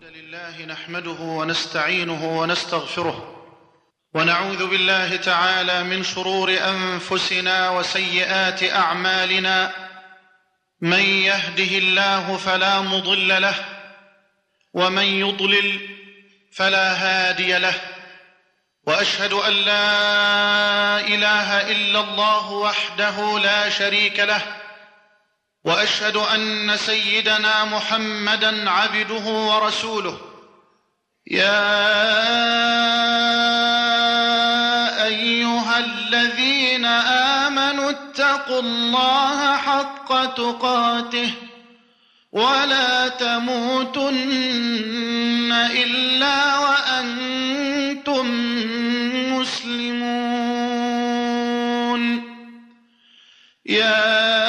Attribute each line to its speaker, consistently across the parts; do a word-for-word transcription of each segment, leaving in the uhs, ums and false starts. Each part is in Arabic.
Speaker 1: لله نحمده ونستعينه ونستغفره ونعوذ بالله تعالى من شرور أنفسنا وسيئات أعمالنا. من يهده الله فلا مضل له ومن يضلل فلا هادي له، وأشهد أن لا إله إلا الله وحده لا شريك له، وأشهد أن سيدنا محمدًا عبده ورسوله. يا أيها الذين آمنوا اتقوا الله حق تقاته ولا تموتن إلا وأنتم مسلمون. يا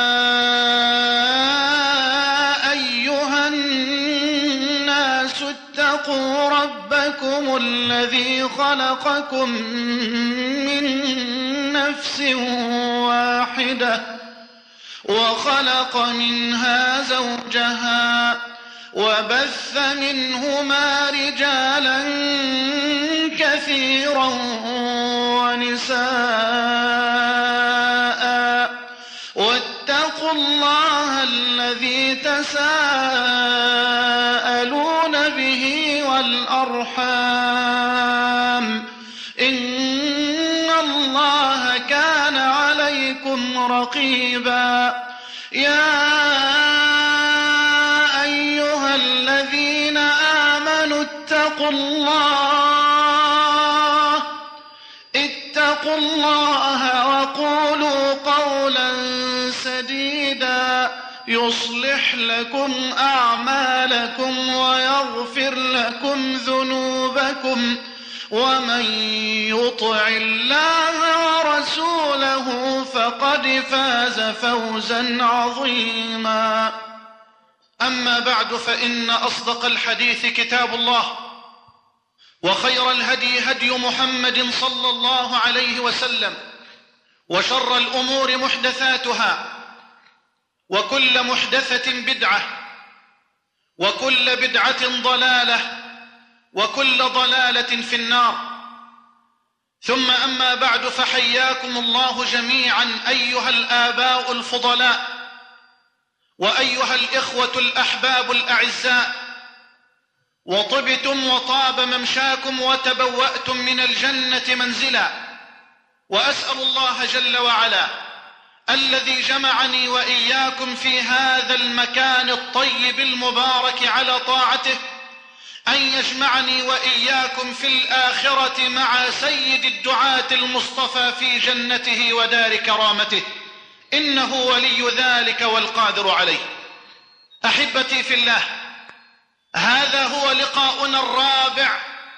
Speaker 1: الذي خلقكم من نفس واحدة وخلق منها زوجها وبث منهما رجالا كثيرا ونساء، واتقوا الله الذي تساءلون به والأرحام إن الله كان عليكم رقيبا. يا أيها الذين آمنوا اتقوا الله اتقوا الله وقولوا قولا سديدا يصلح لكم أعمالكم ويغفر لكم ذنوبكم، ومن يطع الله ورسوله فقد فاز فوزا عظيما. أما بعد، فإن أصدق الحديث كتاب الله، وخير الهدي هدي محمد صلى الله عليه وسلم، وشر الأمور محدثاتها، وكل محدثة بدعة، وكل بدعة ضلالة، وكل ضلالة في النار. ثم أما بعد، فحياكم الله جميعا أيها الآباء الفضلاء، وأيها الإخوة الأحباب الأعزاء، وطبتم وطاب ممشاكم وتبوأتم من الجنة منزلا. وأسأل الله جل وعلا الذي جمعني وإياكم في هذا المكان الطيب المبارك على طاعته أن يجمعني وإياكم في الآخرة مع سيد الدعاة المصطفى في جنته ودار كرامته، إنه ولي ذلك والقادر عليه. أحبتي في الله، هذا هو لقاؤنا الرابع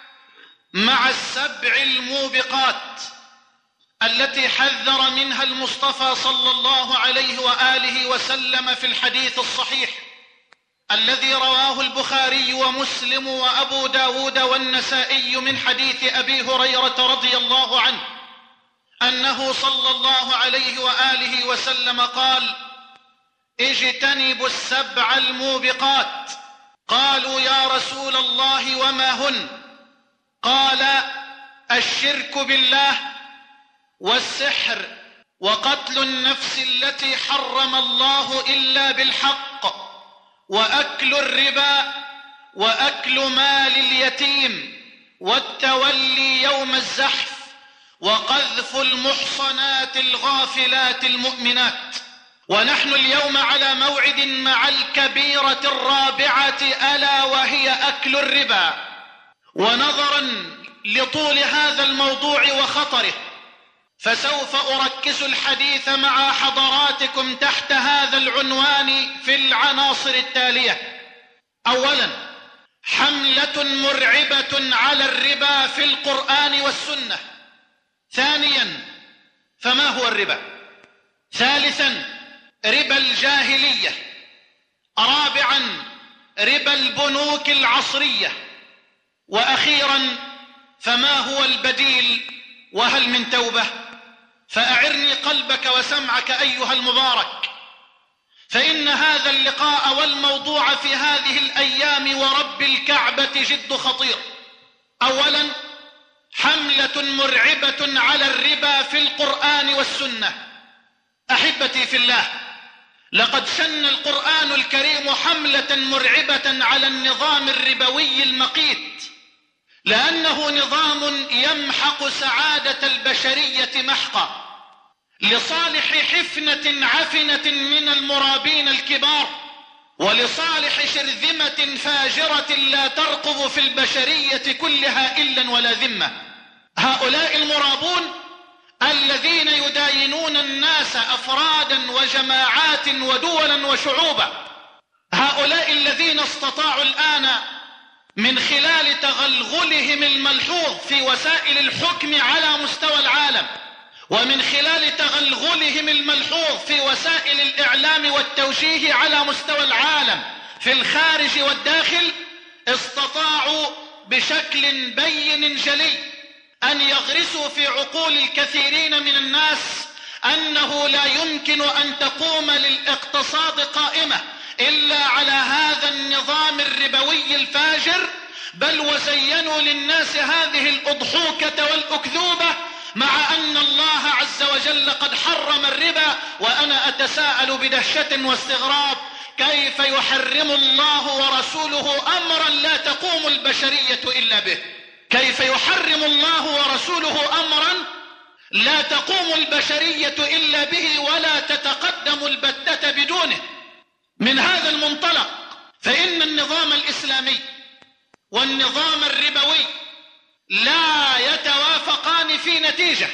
Speaker 1: مع السبع الموبقات التي حذر منها المصطفى صلى الله عليه وآله وسلم في الحديث الصحيح الذي رواه البخاري ومسلم وأبو داود والنسائي من حديث أبي هريرة رضي الله عنه أنه صلى الله عليه وآله وسلم قال: اجتنبوا السبع الموبقات. قالوا: يا رسول الله وما هن؟ قال: الشرك بالله، والسحر، وقتل النفس التي حرم الله إلا بالحق، وأكل الربا، وأكل مال اليتيم، والتولي يوم الزحف، وقذف المحصنات الغافلات المؤمنات. ونحن اليوم على موعد مع الكبيرة الرابعة، ألا وهي أكل الربا. ونظرا لطول هذا الموضوع وخطره، فسوف أركز الحديث مع حضراتكم تحت هذا العنوان في العناصر التالية: أولا، حملة مرعبة على الربا في القرآن والسنة. ثانيا، فما هو الربا؟ ثالثا، ربا الجاهلية. رابعا، ربا البنوك العصرية. وأخيرا، فما هو البديل وهل من توبة؟ فأعرني قلبك وسمعك أيها المبارك، فإن هذا اللقاء والموضوع في هذه الأيام ورب الكعبة جد خطير. أولا، حملة مرعبة على الربا في القرآن والسنة. أحبتي في الله، لقد شن القرآن الكريم حملة مرعبة على النظام الربوي المقيت، لأنه نظام يمحق سعادة البشرية محقا لصالح حفنة عفنة من المرابين الكبار، ولصالح شرذمة فاجرة لا ترقب في البشرية كلها إلا ولا ذمة. هؤلاء المرابون الذين يداينون الناس أفرادا وجماعات ودولا وشعوبا، هؤلاء الذين استطاعوا الآن من خلال تغلغلهم الملحوظ في وسائل الحكم على مستوى العالم، ومن خلال تغلغلهم الملحوظ في وسائل الإعلام والتوجيه على مستوى العالم في الخارج والداخل، استطاعوا بشكل بين جلي أن يغرسوا في عقول الكثيرين من الناس أنه لا يمكن أن تقوم للاقتصاد قائمة إلا على هذا النظام الربوي الفاجر، بل وزينوا للناس هذه الأضحوكة والأكذوبة، مع أن الله عز وجل قد حرم الربا. وأنا أتساءل بدهشة واستغراب كيف يحرم الله ورسوله أمرا لا تقوم البشرية إلا به؟ كيف يحرم الله ورسوله أمرا لا تقوم البشرية إلا به ولا تتقدم البتة بدونه؟ من هذا المنطلق فإن النظام الإسلامي والنظام الربوي لا يتوافقان في نتيجة،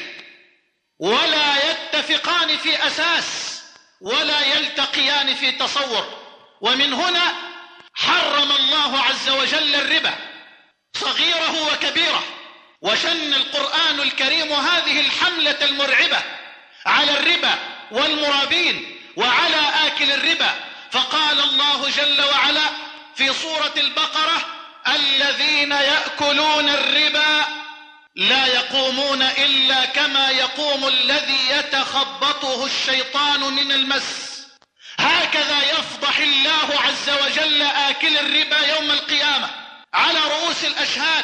Speaker 1: ولا يتفقان في أساس، ولا يلتقيان في تصور. ومن هنا حرم الله عز وجل الربا صغيره وكبيره، وشن القرآن الكريم هذه الحملة المرعبة على الربا والمرابين وعلى آكل الربا. فقال الله جل وعلا في سورة البقرة: الذين يأكلون الربا لا يقومون إلا كما يقوم الذي يتخبطه الشيطان من المس. هكذا يفضح الله عز وجل آكل الربا يوم القيامة على رؤوس الأشهاد.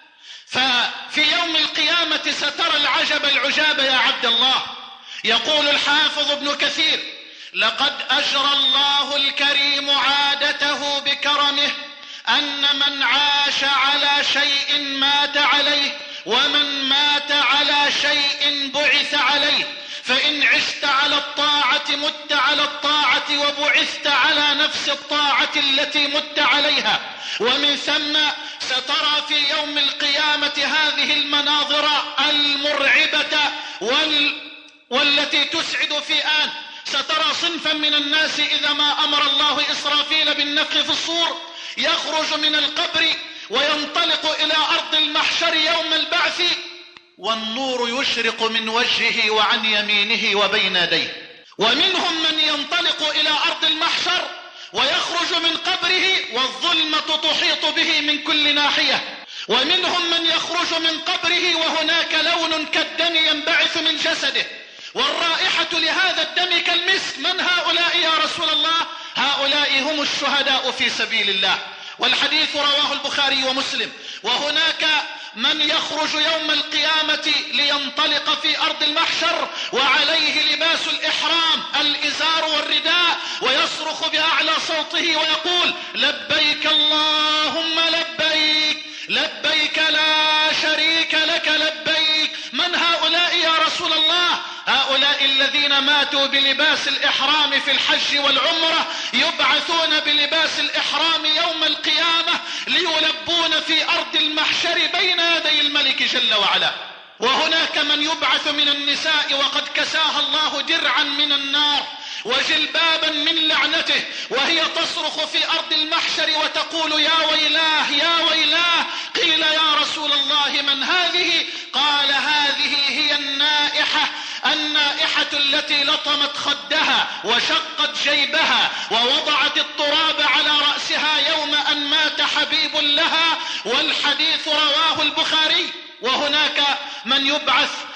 Speaker 1: ففي يوم القيامة سترى العجب العجاب يا عبد الله. يقول الحافظ ابن كثير: لقد أجرى الله الكريم عادته بكرمه أن من عاش على شيء مات عليه، ومن مات على شيء بعث عليه. فإن عشت على الطاعة مت على الطاعة، وبعثت على نفس الطاعة التي مت عليها. ومن ثم سترى في يوم القيامة هذه المناظر المرعبة وال... والتي تسعد في آن. سترى صنفا من الناس إذا ما أمر الله إسرافيل بالنفخ في الصور يخرج من القبر وينطلق إلى أرض المحشر يوم البعث، والنور يشرق من وجهه وعن يمينه وبين يديه. ومنهم من ينطلق إلى أرض المحشر ويخرج من قبره والظلمة تحيط به من كل ناحية. ومنهم من يخرج من قبره وهناك لون كالدم ينبعث من جسده، والرائحة لهذا الدم كالمسك. من هؤلاء يا رسول الله؟ هؤلاء هم الشهداء في سبيل الله. والحديث رواه البخاري ومسلم. وهناك من يخرج يوم القيامة لينطلق في أرض المحشر وعليه لباس الإحرام الإزار والرداء، ويصرخ بأعلى صوته ويقول: لبيك اللهم لبيك، لبيك لا شريك لك لبيك. من هؤلاء يا رسول الله؟ هؤلاء الذين ماتوا بلباس الإحرام في الحج والعمرة يبعثون بلباس الإحرام يوم القيامة ليلبون في أرض المحشر بين يدي الملك جل وعلا. وهناك من يبعث من النساء وقد كساها الله درعا من النار وجلبابا من لعنته، وهي تصرخ في أرض المحشر وتقول: يا ويلاه يا ويلاه. قيل: يا رسول الله من هذه؟ قال: هذه هي النائحة، النائحة التي لطمت خدها وشقت جيبها ووضعت التراب على رأسها يوم أن مات حبيب لها. والحديث رواه البخاري. وهناك من يبعث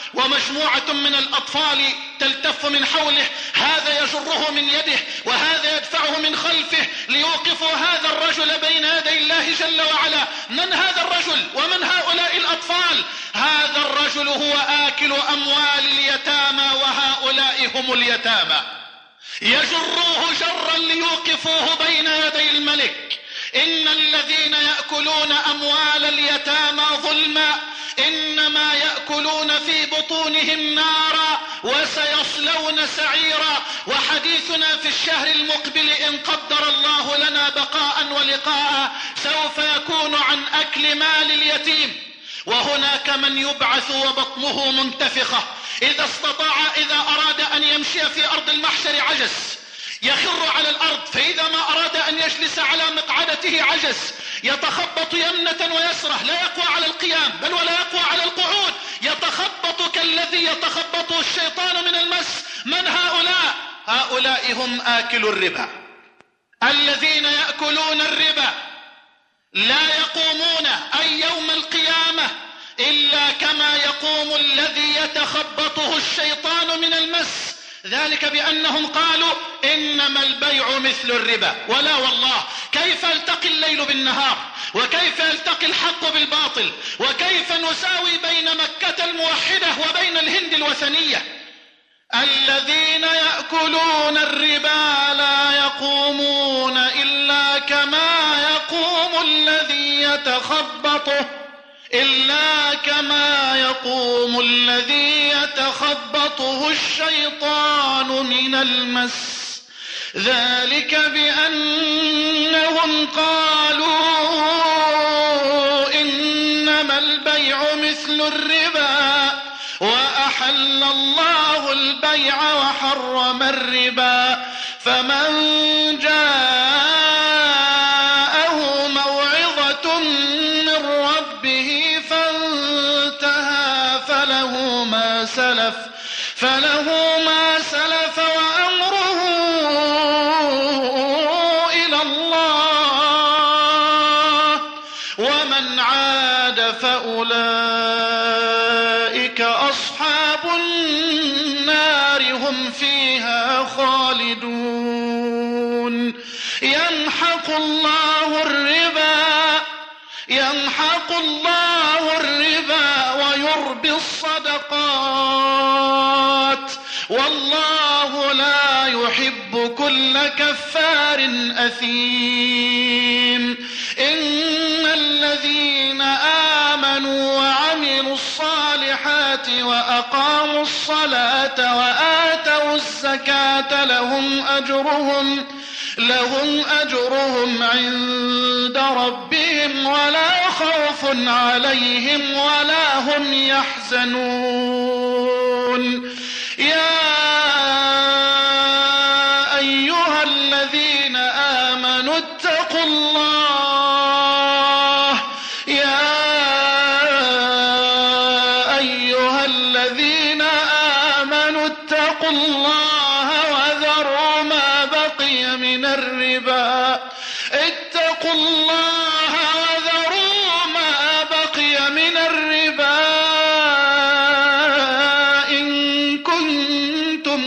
Speaker 1: ومجموعة من الأطفال تلتف من حوله، هذا يجره من يده وهذا يدفعه من خلفه ليوقفوا هذا الرجل بين يدي الله جل وعلا. من هذا الرجل ومن هؤلاء الأطفال؟ هذا الرجل هو آكل أموال اليتامى وهؤلاء هم اليتامى. يجروه جرا ليوقفوه بين يدي الملك. إن الذين يأكلون أموال اليتامى ظلما إنما يأكلون في بطونهم نارا وسيصلون سعيرا. وحديثنا في الشهر المقبل إن قدر الله لنا بقاء ولقاء سوف يكون عن أكل مال اليتيم. وهناك من يبعث وبطنه منتفخة، إذا استطاع إذا أراد أن يمشي في أرض المحشر عجز، يخر على الأرض، فإذا ما أراد أن يجلس على مقعدته عجز، يتخبط يمنة ويسرة، لا يقوى على القيام بل ولا يقوى على القعود، يتخبط كالذي يتخبطه الشيطان من المس. من هؤلاء؟ هؤلاء هم آكل الربا. الذين يأكلون الربا لا يقومون أي يوم القيامة إلا كما يقوم الذي يتخبطه الشيطان من المس، ذلك بأنهم قالوا إنما البيع مثل الربا. ولا والله، كيف يلتقي الليل بالنهار؟ وكيف يلتقي الحق بالباطل؟ وكيف نساوي بين مكة الموحدة وبين الهند الوثنية؟ الذين يأكلون الربا لا يقومون إلا كما يقوم الذي يتخبطه إلا كما يقوم الذي يتخبطه الشيطان من المس، ذلك بأنهم قالوا إنما البيع مثل الربا وأحل الله البيع وحرم الربا. فمن جاءه موعظة من ربه فانتهى فله ما سلف فله ما سلف وأمره إلى الله، ومن عاد فأولئك أصحاب النار هم فيها خالدون. يمحق الله الربا يمحق الله الربا ويربي الصدقات، والله لا يحب كل كفار أثيم. إن الذين آمنوا وعملوا الصالحات وأقاموا الصلاة وآتوا الزكاة لهم أجرهم لهم أجرهم عند ربهم ولا خوف عليهم ولا هم يحزنون. يا أيها الذين آمنوا اتقوا الله يا أيها الذين آمنوا اتقوا الله وذروا ما بقي من الربا اتقوا الله وذروا ما بقي من الربا إن كنتم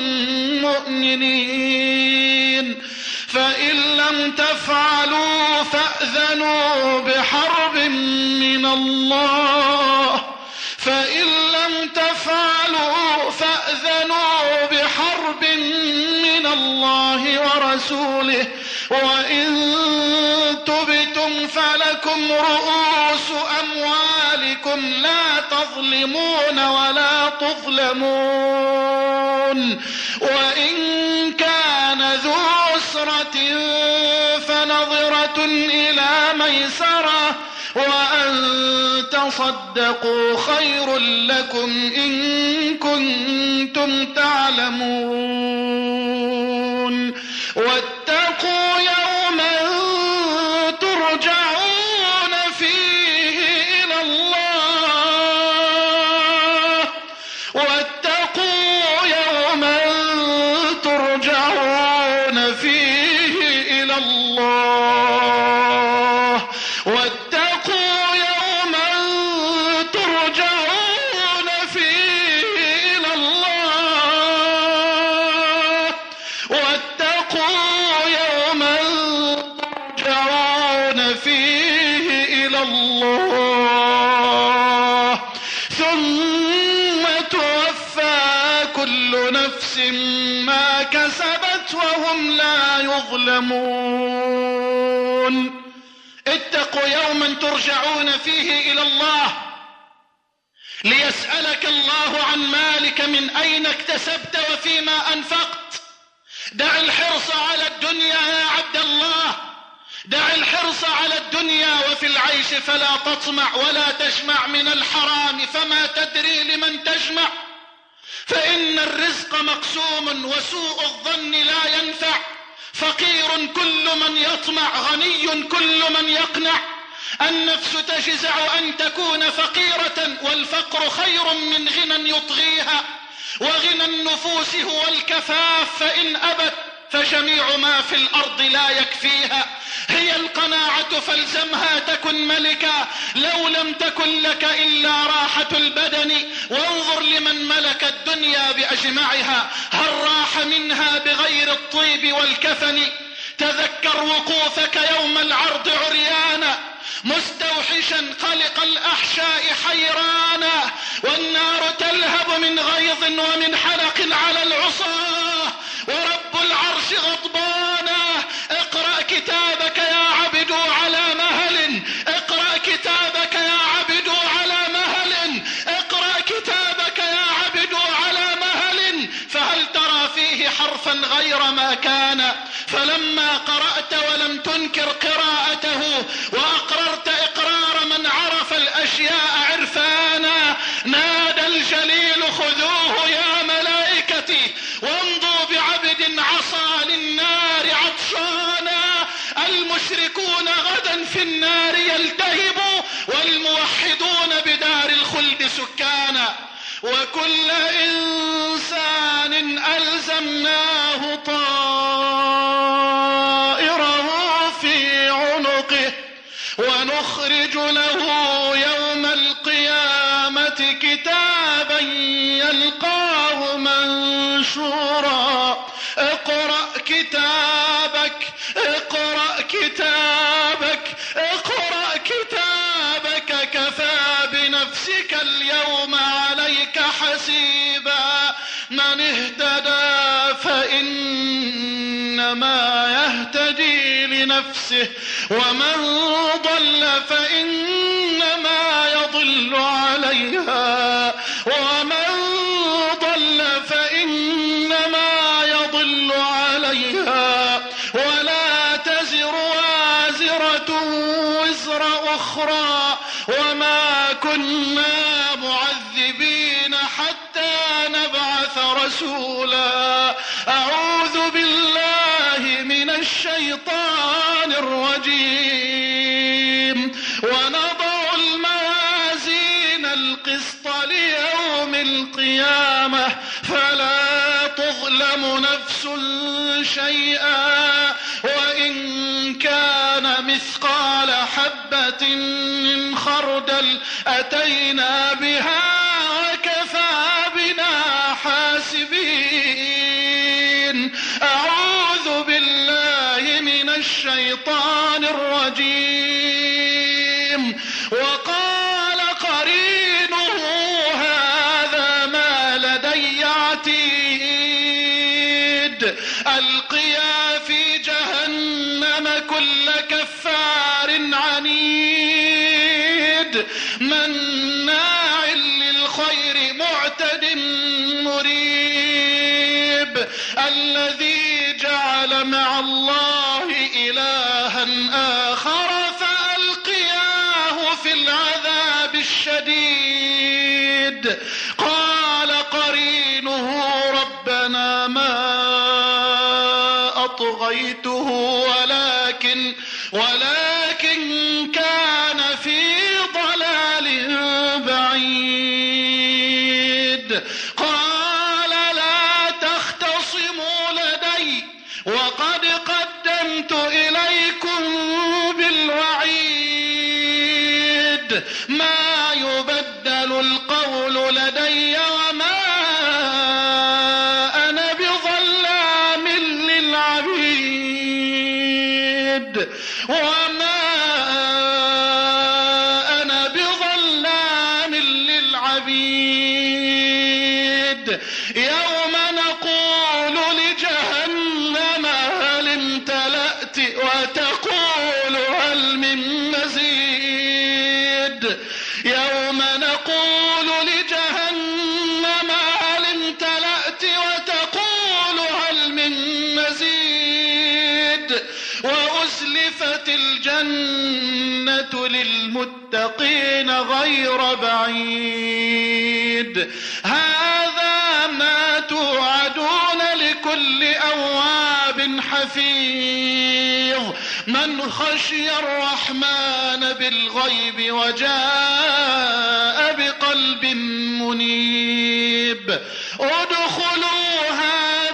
Speaker 1: مؤمنين، فإن لم تفعلوا فأذنوا بحرب من الله فإن لم تفعلوا فأذنوا بحرب من الله ورسوله، وإن تبتم فلكم رؤوس أموالكم لا تظلمون ولا تظلمون، وإن كان ذو عسرة فنظرة إلى ميسرة وأن تصدقوا خير لكم إن كنتم تعلمون. واتقوا يوما ترجعون فيه إلى الله واتقوا يوما ترجعون فيه إلى الله واتقوا يوما ترجعون فيه إلى الله ثم توفى كل نفس ما كسبت وهم لا يظلمون. اتقوا يوما ترجعون فيه إلى الله ليسألك الله عن مالك من أين اكتسبت وفيما أنفقت. دع الحرص على الدنيا يا عبد الله، دع الحرص على الدنيا وفي العيش فلا تطمع ولا تجمع من الحرام فما تدري لمن تجمع، فإن الرزق مقسوم وسوء الظن لا ينفع. فقير كل من يطمع، غني كل من يقنع. النفس تجزع أن تكون فقيرة، والفقر خير من غنى يطغيها، وغنى النفوس هو الكفاف، فإن أبت فجميع ما في الأرض لا يكفيها. هي القناعة فالزمها تكن ملكا، لو لم تكن لك إلا راحة البدن. وانظر لمن ملك الدنيا بأجمعها، هل راح منها بغير الطيب والكفن؟ تذكر وقوفك يوم العرض عريانا، مستوحشا قلق الأحشاء حيرانا، والنار تلهب من غيظ ومن حلق على العصاة، ورب العرش غضبانا. اقرأ كتابك يا عبد على مهل، اقرأ كتابك يا عبد على مهل، اقرأ كتابك يا عبد على مهل، فهل ترى فيه حرفا غير ما كان؟ فلما قرأت ولم تنكر قراءته وأقررت إقرار من عرف الأشياء عرفانا، نادى الجليل خذوه يا ملائكتي وامضوا بعبد عصى للنار عطشانا. المشركون غدا في النار يلتهبوا، والموحدون بدار الخلد سكانا. وكل إنسان ألزمناه طائره في عنقه، ونخرج له يوم القيامة كتابا يلقاه منشورا. اقرأ كتابك، اقرأ كتابك، اقرأ كتابك، كفى بنفسك اليوم عليك حسيبا. من اهتدى فإنما يهتدي لنفسه، ومن ضل فإنما يضل عليها، ومن ضل فإنما يضل عليها، ولا تزر وازرة وزر أخرى، وما كنا معذبين حتى نبعث رسولا. أعوذ بالله من الشيطان الرجيم. ونضع الموازين القسط ليوم القيامة فلا تظلم نفس شيئا، وإن كان مثقال حبة من خردل أتينا بها وكفى بنا حاسبين. أعوذ بالله من الشيطان الرجيم. وقال قرينه هذا ما لدي عتيد. ألقيا في جهنم كل كفار عنيد، مناع للخير معتد مريب، الذي جعل مع الله إلها آخر فألقياه في العذاب الشديد. قال قرينه ربنا ما أطغيته ولكن ولكن كان في ضلال بعيد. قال لا تختصموا لدي وقد قدمت إليكم بالوعيد، ما يبدل القول لدي وما أنا بظلام للعبيد. وما يوم نقول لجهنم هل امتلأت وتقول هل من مزيد. يوم نقول لجهنم هل امتلأت وتقول هل من مزيد. وأزلفت الجنة للمتقين غير بعيد. هذا ما توعدون لكل أواب حفيظ من خشي الرحمن بالغيب وجاء بقلب منيب. ادخلوها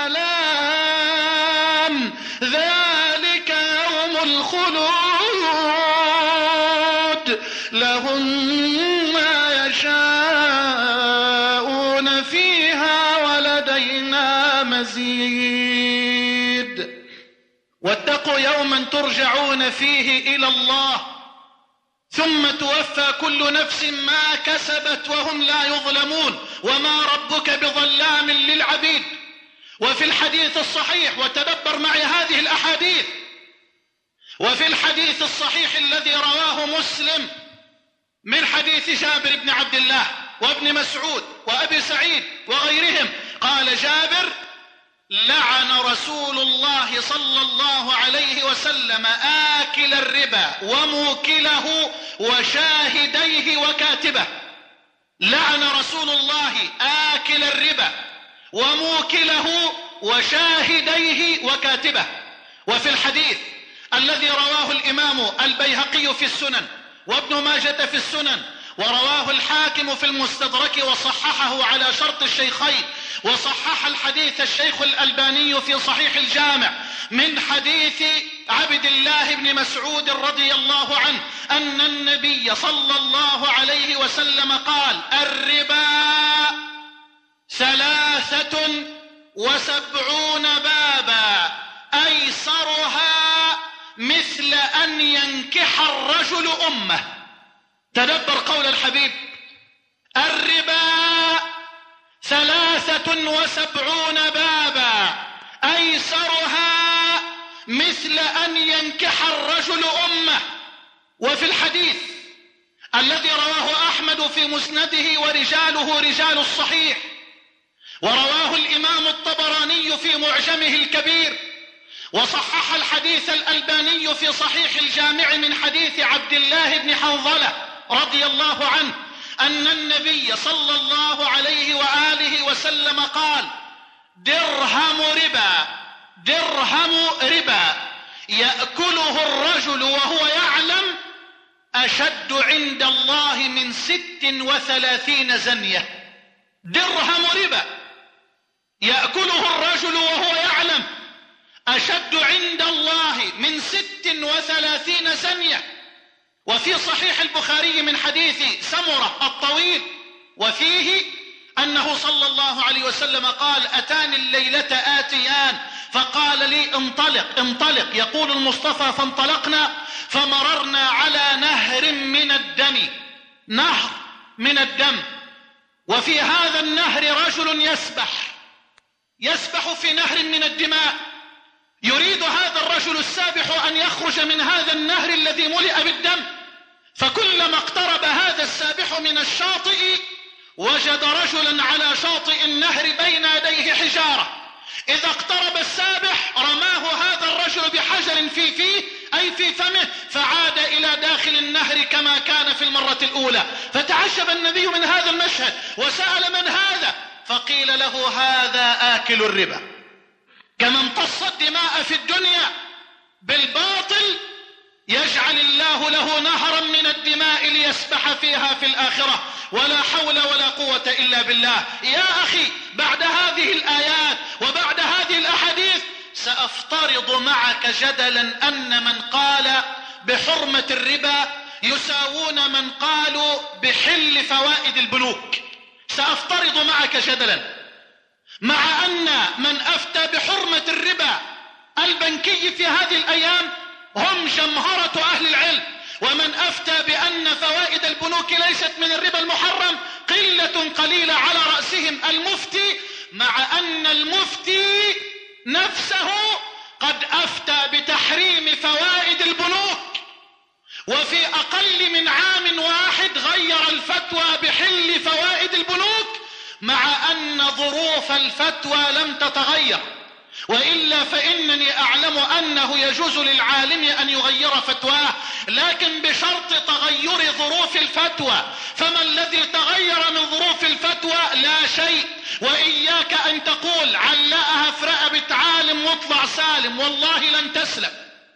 Speaker 1: بسلام ذلك يوم الخلود لهم ما يشاءون فيها ولدينا مزيد. واتقوا يوما ترجعون فيه إلى الله ثم توفى كل نفس ما كسبت وهم لا يظلمون وما ربك بظلام للعبيد. وفي الحديث الصحيح، وتدبر معي هذه الأحاديث، وفي الحديث الصحيح الذي رواه مسلم من حديث جابر بن عبد الله وابن مسعود وأبي سعيد وغيرهم، قال جابر: لعن رسول الله صلى الله عليه وسلم آكل الربا وموكله وشاهديه وكاتبه. لعن رسول الله آكل الربا وموكله وشاهديه وكاتبه. وفي الحديث الذي رواه الإمام البيهقي في السنن وابن ماجة في السنن ورواه الحاكم في المستدرك وصححه على شرط الشيخين، وصحح الحديث الشيخ الألباني في صحيح الجامع من حديث عبد الله بن مسعود رضي الله عنه أن النبي صلى الله عليه وسلم قال: الربا ثلاثة وسبعون بابا أيسرها مثل أن ينكح الرجل أمه. تدبر قول الحبيب: الربا ثلاثة وسبعون بابا أيسرها مثل أن ينكح الرجل أمه. وفي الحديث الذي رواه أحمد في مسنده ورجاله رجال الصحيح، ورواه الإمام الطبراني في معجمه الكبير، وصحح الحديث الألباني في صحيح الجامع من حديث عبد الله بن حنظلة رضي الله عنه أن النبي صلى الله عليه وآله وسلم قال: درهم ربا درهم ربا يأكله الرجل وهو يعلم أشد عند الله من ست وثلاثين زنية. درهم ربا يأكله الرجل وهو يعلم أشد عند الله من ست وثلاثين زنية. وفي صحيح البخاري من حديث سمرة الطويل وفيه أنه صلى الله عليه وسلم قال: أتاني الليلة آتيان فقال لي: انطلق انطلق. يقول المصطفى: فانطلقنا فمررنا على نهر من الدم، نهر من الدم، وفي هذا النهر رجل يسبح يسبح في نهر من الدماء. يريد هذا الرجل السابح أن يخرج من هذا النهر الذي ملئ بالدم، فكلما اقترب هذا السابح من الشاطئ وجد رجلا على شاطئ النهر بين يديه حجارة. إذا اقترب السابح رماه هذا الرجل بحجر في فيه أي في فمه، فعاد إلى داخل النهر كما كان في المرة الأولى. فتعجب النبي من هذا المشهد وسأل: من هذا؟ فقيل له: هذا آكل الربا. كما امتص الدماء في الدنيا بالباطل يجعل الله له نهرا من الدماء ليسبح فيها في الآخرة، ولا حول ولا قوة إلا بالله. يا أخي، بعد هذه الآيات وبعد هذه الأحاديث سأفترض معك جدلا أن من قال بحرمة الربا يساوون من قالوا بحل فوائد البنوك. سأفترض معك جدلا، مع أن من أفتى بحرمة الربا البنكي في هذه الأيام هم جمهرة أهل العلم، ومن أفتى بأن فوائد البنوك ليست من الربا المحرم قلة قلة قليلة على رأسهم المفتي، مع أن المفتي نفسه قد أفتى بتحريم فوائد البنوك، وفي أقل من عام واحد غير الفتوى بحل فوائد البنوك، مع أن ظروف الفتوى لم تتغير. وإلا فإنني أعلم أنه يجوز للعالم أن يغير فتواه، لكن بشرط تغير ظروف الفتوى. فما الذي تغير من ظروف الفتوى؟ لا شيء. وإياك أن تقول علقها في رقبة عالم واطلع سالم، والله لن تسلم،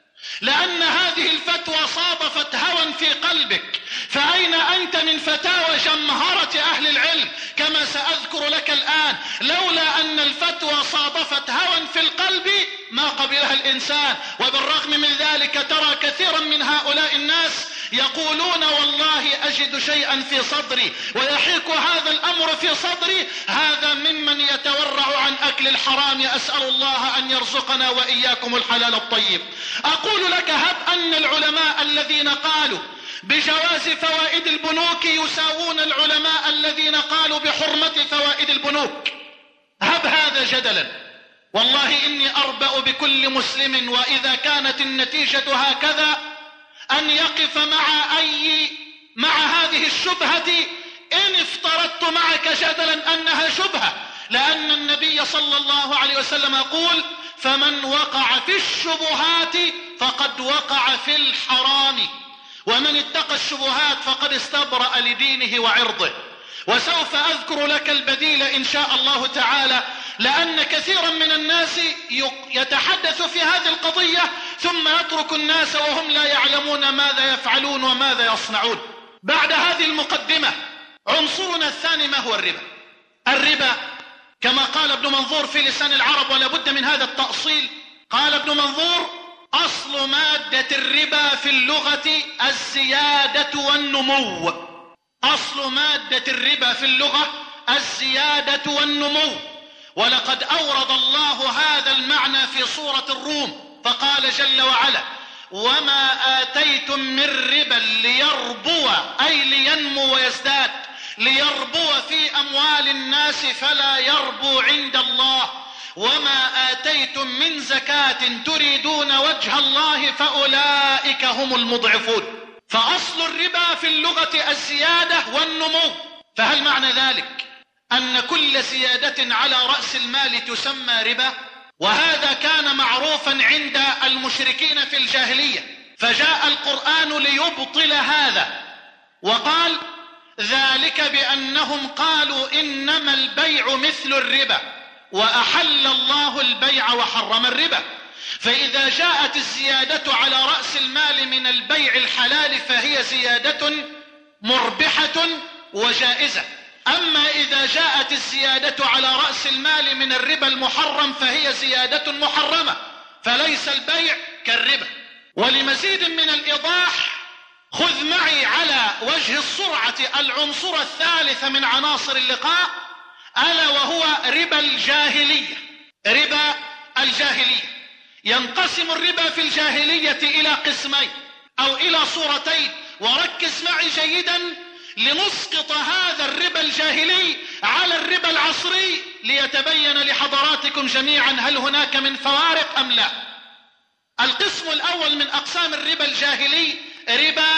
Speaker 1: لأن هذه الفتوى صادفت هوى في قلبك. فأين أنت من فتاوى جمهرة أهل العلم؟ كما سأذكر لك الآن، لولا أن الفتوى صادفت هوى في القلب ما قبلها الإنسان. وبالرغم من ذلك ترى كثيرا من هؤلاء الناس يقولون والله أجد شيئا في صدري ويحيك هذا الأمر في صدري، هذا ممن يتورع عن أكل الحرام. أسأل الله أن يرزقنا وإياكم الحلال الطيب. أقول لك هب أن العلماء الذين قالوا بجواز فوائد البنوك يساوون العلماء الذين قالوا بحرمة فوائد البنوك، هب هذا جدلا، والله إني أربأ بكل مسلم وإذا كانت النتيجة هكذا أن يقف مع أي مع هذه الشبهة، إن افترضت معك جدلا أنها شبهة، لأن النبي صلى الله عليه وسلم يقول فمن وقع في الشبهات فقد وقع في الحرام، ومن اتقى الشبهات فقد استبرأ لدينه وعرضه. وسوف أذكر لك البديل إن شاء الله تعالى، لأن كثيرا من الناس يتحدث في هذه القضية ثم يترك الناس وهم لا يعلمون ماذا يفعلون وماذا يصنعون. بعد هذه المقدمة، عنصرنا الثاني ما هو الربا؟ الربا كما قال ابن منظور في لسان العرب، ولا بد من هذا التأصيل، قال ابن منظور أصل مادة الربا في اللغة الزيادة والنمو. أصل مادة الربا في اللغة الزيادة والنمو. ولقد أورد الله هذا المعنى في سورة الروم فقال جل وعلا وما آتيتم من ربا ليربو أي لينمو ويزداد، ليربو في أموال الناس فلا يربو عند الله، وما آتيتم من زكاة تريدون وجه الله فأولئك هم المضعفون. فأصل الربا في اللغة الزيادة والنمو. فهل معنى ذلك أن كل زيادة على رأس المال تسمى ربا؟ وهذا كان معروفا عند المشركين في الجاهلية، فجاء القرآن ليبطل هذا وقال ذلك بأنهم قالوا إنما البيع مثل الربا وأحل الله البيع وحرم الربا. فإذا جاءت الزيادة على رأس المال من البيع الحلال فهي زيادة مربحة وجائزة، أما إذا جاءت الزيادة على رأس المال من الربا المحرم فهي زيادة محرمة، فليس البيع كالربا. ولمزيد من الإيضاح خذ معي على وجه السرعة العنصر الثالث من عناصر اللقاء، ألا وهو ربا الجاهلية. ربا الجاهلية ينقسم الربا في الجاهلية إلى قسمين أو إلى صورتين، وركز معي جيدا لنسقط هذا الربا الجاهلي على الربا العصري ليتبين لحضراتكم جميعا هل هناك من فوارق أم لا. القسم الأول من أقسام الربا الجاهلي ربا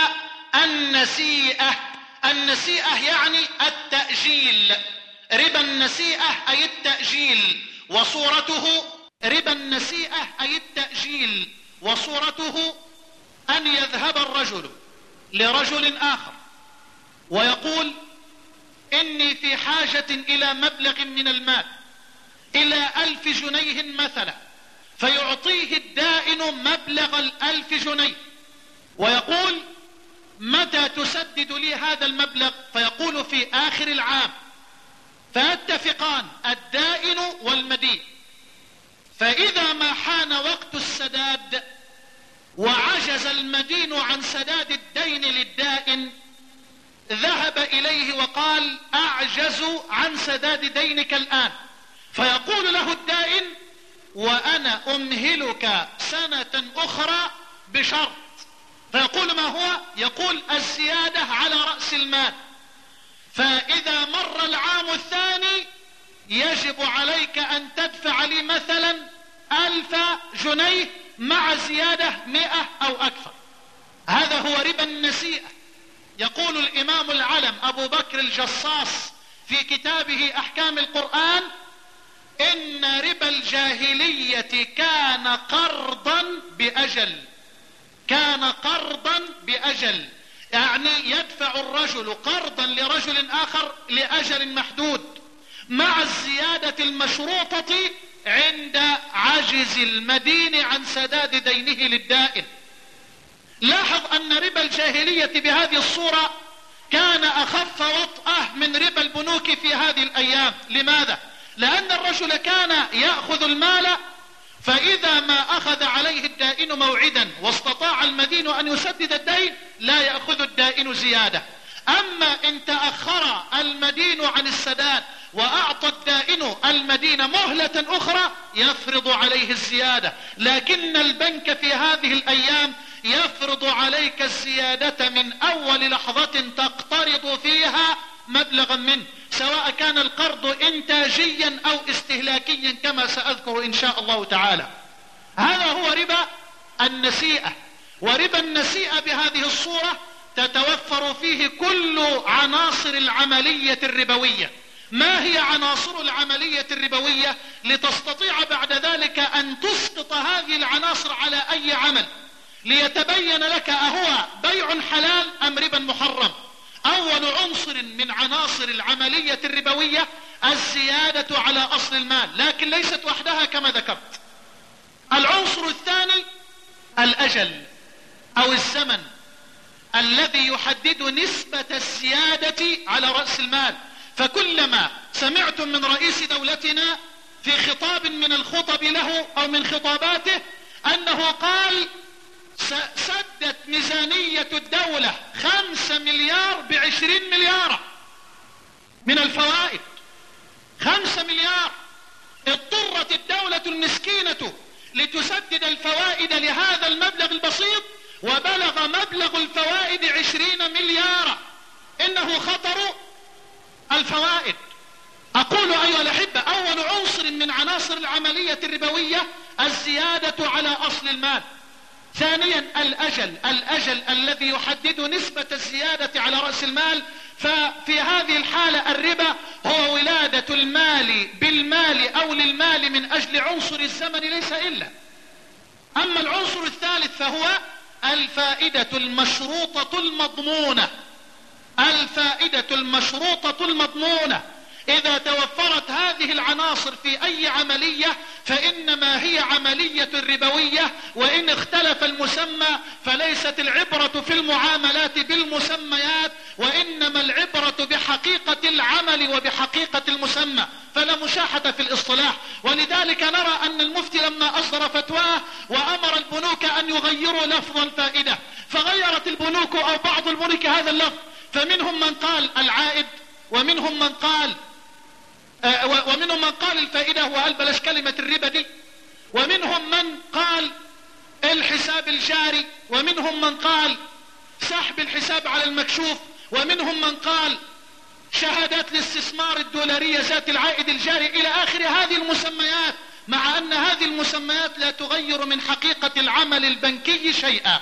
Speaker 1: النسيئة. النسيئة يعني التأجيل، ربا النسيئة أي التأجيل، وصورته ربا النسيئة أي التأجيل وصورته أن يذهب الرجل لرجل آخر ويقول إني في حاجة إلى مبلغ من المال إلى ألف جنيه مثلا، فيعطيه الدائن مبلغ الألف جنيه ويقول متى تسدد لي هذا المبلغ؟ فيقول في آخر العام. فيتفقان الدائن والمدين، فإذا ما حان وقت السداد وعجز المدين عن سداد الدين للدائن ذهب إليه وقال أعجز عن سداد دينك الآن، فيقول له الدائن وأنا أمهلك سنة أخرى بشرط. فيقول ما هو؟ يقول الزيادة على رأس المال، فإذا مر العام الثاني يجب عليك أن تدفع لي مثلا ألف جنيه مع زيادة مئة أو أكثر. هذا هو ربا النسيئة. يقول الإمام العلم أبو بكر الجصاص في كتابه أحكام القرآن: إن ربا الجاهلية كان قرضا بأجل. كان قرضا بأجل، يعني يدفع الرجل قرضا لرجل آخر لأجل محدود مع الزيادة المشروطة عند عجز المدين عن سداد دينه للدائن. لاحظ أن ربا الجاهلية بهذه الصورة كان أخف وطأة من ربا البنوك في هذه الأيام. لماذا؟ لأن الرجل كان يأخذ المال، فإذا ما أخذ عليه الدائن موعدا واستطاع المدين أن يسدد الدين لا يأخذ الدائن زيادة. أما إن تأخر المدين عن السداد وأعطى الدائن المدين مهلة أخرى يفرض عليه الزيادة. لكن البنك في هذه الأيام يفرض عليك الزيادة من أول لحظة تقترض فيها مبلغا منه، سواء كان القرض إنتاجيا أو استهلاكيا كما سأذكر إن شاء الله تعالى. هذا هو ربا النسيئة. وربا النسيئة بهذه الصورة تتوفر فيه كل عناصر العملية الربوية. ما هي عناصر العملية الربوية لتستطيع بعد ذلك أن تسقط هذه العناصر على أي عمل ليتبين لك أهو بيع حلال أم ربا محرم؟ أول عنصر من عناصر العملية الربوية الزيادة على أصل المال، لكن ليست وحدها كما ذكرت. العنصر الثاني الأجل أو الزمن الذي يحدد نسبة الزيادة على رأس المال. فكلما سمعتم من رئيس دولتنا في خطاب من الخطب له أو من خطاباته أنه قال سدت ميزانية الدولة خمسة مليار بعشرين مليار من الفوائد، خمسة مليار. اضطرت الدولة المسكينة لتسدد الفوائد لهذا المبلغ البسيط، وبلغ مبلغ الفوائد عشرين مليار. إنه خطر الفوائد. أقول أيها الأحبة، أول عنصر من عناصر العملية الربوية الزيادة على أصل المال. ثانيا الأجل، الأجل الذي يحدد نسبة الزيادة على رأس المال. ففي هذه الحالة الربا هو ولادة المال بالمال أو للمال من أجل عنصر الزمن ليس إلا. أما العنصر الثالث فهو الفائدة المشروطة المضمونة. الفائدة المشروطة المضمونة إذا توفرت هذه العناصر في أي عملية فإنما هي عملية ربوية، وإن اختلف المسمى فليست العبرة في المعاملات بالمسميات، وإنما العبرة بحقيقة العمل وبحقيقة المسمى، فلا مشاحة في الاصطلاح. ولذلك نرى أن المفتي لما أصدر فتواه وأمر البنوك أن يغيروا لفظ الفائدة، فغيرت البنوك أو بعض البنوك هذا اللفظ، فمنهم من قال العائد، ومنهم من قال آه ومنهم من قال الفائدة وقال بلاش كلمة الربا دي، ومنهم من قال الحساب الجاري، ومنهم من قال سحب الحساب على المكشوف، ومنهم من قال شهادات الاستثمار الدولارية ذات العائد الجاري إلى آخر هذه المسميات، مع أن هذه المسميات لا تغير من حقيقة العمل البنكي شيئا.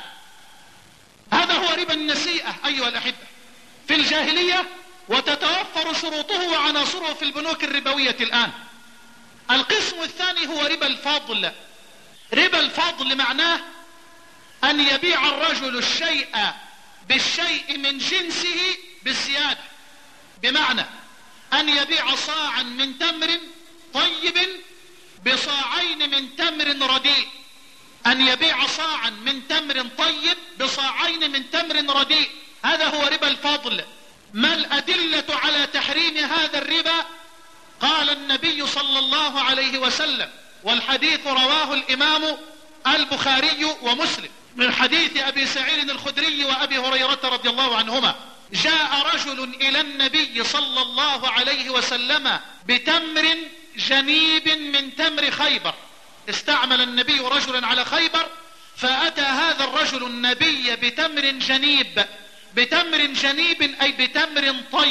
Speaker 1: هذا هو ربا النسيئة أيها الأحبة في الجاهلية، وتتوفر شروطه وعناصره في البنوك الربوية الآن. القسم الثاني هو ربا الفضل. ربا الفضل معناه أن يبيع الرجل الشيء بالشيء من جنسه بالزيادة، بمعنى أن يبيع صاعا من تمر طيب بصاعين من تمر رديء، أن يبيع صاعا من تمر طيب بصاعين من تمر رديء. هذا هو ربا الفضل. ما الأدلة على تحريم هذا الربا؟ قال النبي صلى الله عليه وسلم، والحديث رواه الإمام البخاري ومسلم من حديث أبي سعيد الخدري وأبي هريرة رضي الله عنهما: جاء رجل إلى النبي صلى الله عليه وسلم بتمر جنيب من تمر خيبر. استعمل النبي رجلا على خيبر، فأتى هذا الرجل النبي بتمر جنيب. بتمر جنيب أي بتمر طيب.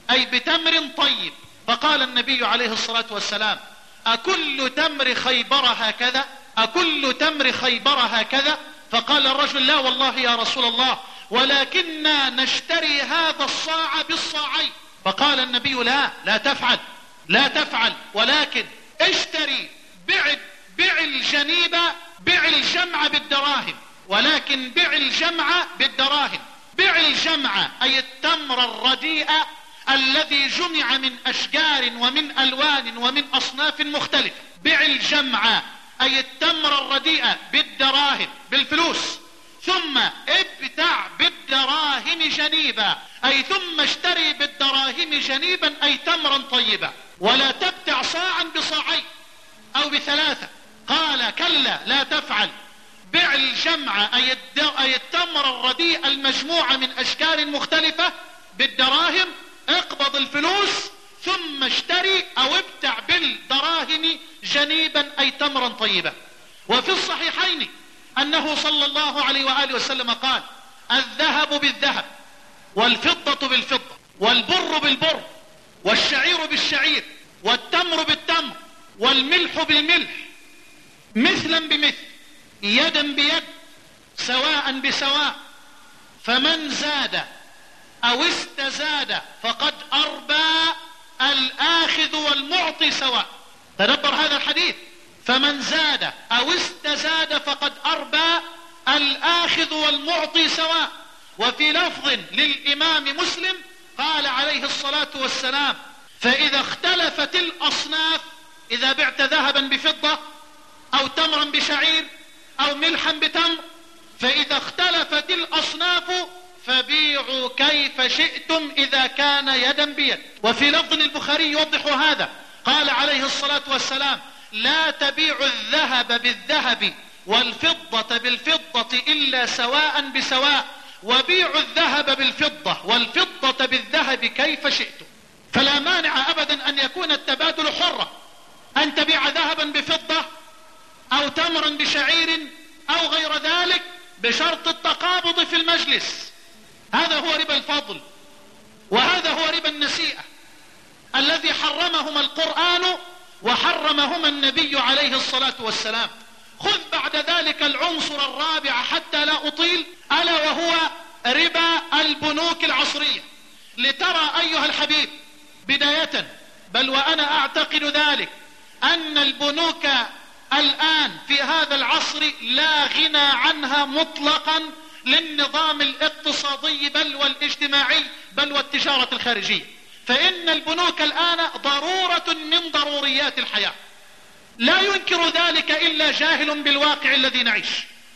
Speaker 1: أي بتمر طيب. فقال النبي عليه الصلاة والسلام: أكل تمر خيبر هكذا؟ أكل تمر خيبر هكذا؟ فقال الرجل: لا والله يا رسول الله، ولكننا نشتري هذا الصاع بالصاعين. فقال النبي: لا لا تفعل لا تفعل، ولكن اشتري، بع بع الجنيب، بع الجمع بالدراهم، ولكن بع الجمع بالدراهم. بع الجمع أي التمر الرديء الذي جمع من أشجار ومن ألوان ومن أصناف مختلفة. بع الجمع أي التمر الرديء بالدراهم، بالفلوس. ثم ابتع بالدراهم جنيبا، أي ثم اشتري بالدراهم جنيبا أي تمرا طيبا، ولا تبتع صاعا بصاعين أو بثلاثة. قال: كلا لا تفعل، بع الجمع أي, أي التمر الرديء المجموعة من أشكال مختلفة بالدراهم، اقبض الفلوس ثم اشتري أو ابتع بالدراهم جنيبا أي تمرا طيبا. وفي الصحيحين أنه صلى الله عليه وآله وسلم قال: الذهب بالذهب، والفضة بالفضة، والبر بالبر، والشعير بالشعير، والتمر بالتمر، والملح بالملح، مثلا بمثل، يدا بيد، سواء بسواء، فمن زاد أو استزاد فقد أربى، الآخذ والمعطي سواء. تدبر هذا الحديث: فمن زاد أو استزاد فقد أربى، الآخذ والمعطي سواء. وفي لفظ للإمام مسلم قال عليه الصلاة والسلام: فإذا اختلفت الأصناف، إذا بعت ذهبا بفضة أو تمرا بشعير أو ملحا بتمر، فإذا اختلفت الأصناف فبيعوا كيف شئتم إذا كان يدا بيد. وفي لفظ البخاري يوضح هذا، قال عليه الصلاة والسلام: لا تبيعوا الذهب بالذهب والفضة بالفضة إلا سواء بسواء، وبيعوا الذهب بالفضة والفضة بالذهب كيف شئتم. فلا مانع أبدا أن يكون التبادل حرا، أن تبيع ذهبا بفضة أو تمرا بشعير أو غير ذلك، بشرط التقابض في المجلس. هذا هو ربا الفضل، وهذا هو ربا النسيئة الذي حرمهما القرآن وحرمهما النبي عليه الصلاة والسلام. خذ بعد ذلك العنصر الرابع حتى لا أطيل، ألا وهو ربا البنوك العصرية. لترى أيها الحبيب بداية، بل وأنا أعتقد ذلك، أن البنوك الآن في هذا العصر لا غنى عنها مطلقا للنظام الاقتصادي بل والاجتماعي بل والتجارة الخارجية. فإن البنوك الآن ضرورة من ضروريات الحياة، لا ينكر ذلك إلا جاهل بالواقع الذي نعيش.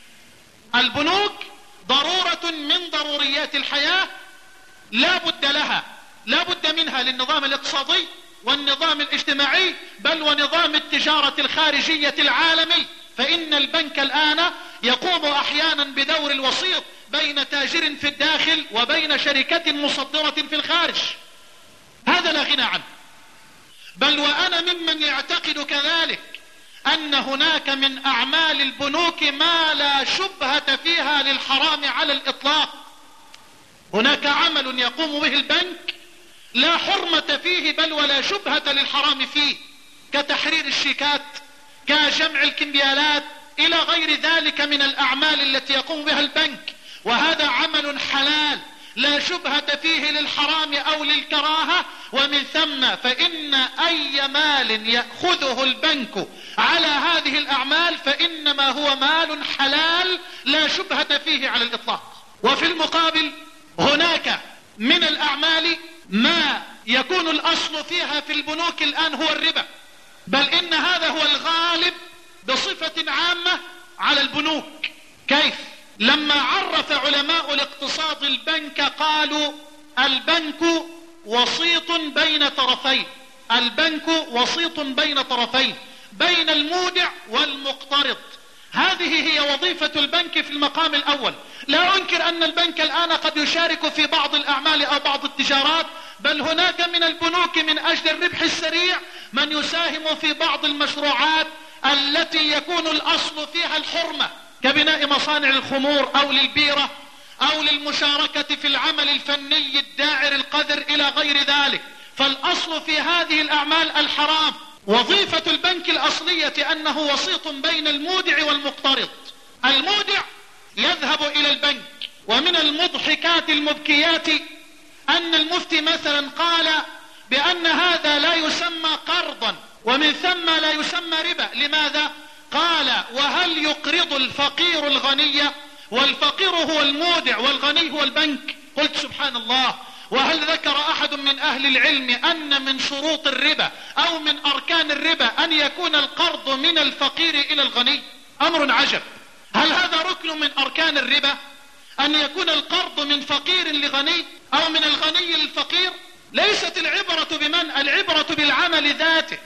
Speaker 1: البنوك ضرورة من ضروريات الحياة، لا بد لها، لا بد منها للنظام الاقتصادي والنظام الاجتماعي بل ونظام التجارة الخارجية العالمي. فإن البنك الآن يقوم أحيانا بدور الوسيط بين تاجر في الداخل وبين شركة مصدرة في الخارج، هذا لا غنى عنه. بل وأنا ممن يعتقد كذلك أن هناك من أعمال البنوك ما لا شبهة فيها للحرام على الإطلاق. هناك عمل يقوم به البنك لا حرمة فيه بل ولا شبهة للحرام فيه، كتحرير الشيكات، كجمع الكمبيالات، إلى غير ذلك من الأعمال التي يقوم بها البنك، وهذا عمل حلال لا شبهة فيه للحرام أو للكراهة. ومن ثم فإن أي مال يأخذه البنك على هذه الأعمال فإنما هو مال حلال لا شبهة فيه على الإطلاق. وفي المقابل هناك من الأعمال ما يكون الأصل فيها في البنوك الآن هو الربا، بل إن هذا هو الغالب بصفة عامة على البنوك. كيف؟ لما عرف علماء الاقتصاد البنك قالوا: البنك وسيط بين طرفين، البنك وسيط بين طرفين، بين المودع والمقترض. هذه هي وظيفة البنك في المقام الأول. لا أنكر أن البنك الآن قد يشارك في بعض الأعمال أو بعض التجارات، بل هناك من البنوك من أجل الربح السريع من يساهم في بعض المشروعات التي يكون الأصل فيها الحرمة، كبناء مصانع الخمور أو للبيرة او للمشاركة في العمل الفني الداعر القذر الى غير ذلك. فالاصل في هذه الاعمال الحرام. وظيفة البنك الاصلية انه وسيط بين المودع والمقترض. المودع يذهب الى البنك، ومن المضحكات المبكيات ان المفتي مثلا قال بان هذا لا يسمى قرضا ومن ثم لا يسمى ربا. لماذا؟ قال وهل يقرض الفقير الغني؟ والفقير هو المودع والغني هو البنك. قلت سبحان الله، وهل ذكر احد من اهل العلم ان من شروط الربا او من اركان الربا ان يكون القرض من الفقير الى الغني؟ امر عجب. هل هذا ركن من اركان الربا ان يكون القرض من فقير لغني او من الغني للفقير؟ ليست العبرة بمن، العبرة بالعمل ذاته،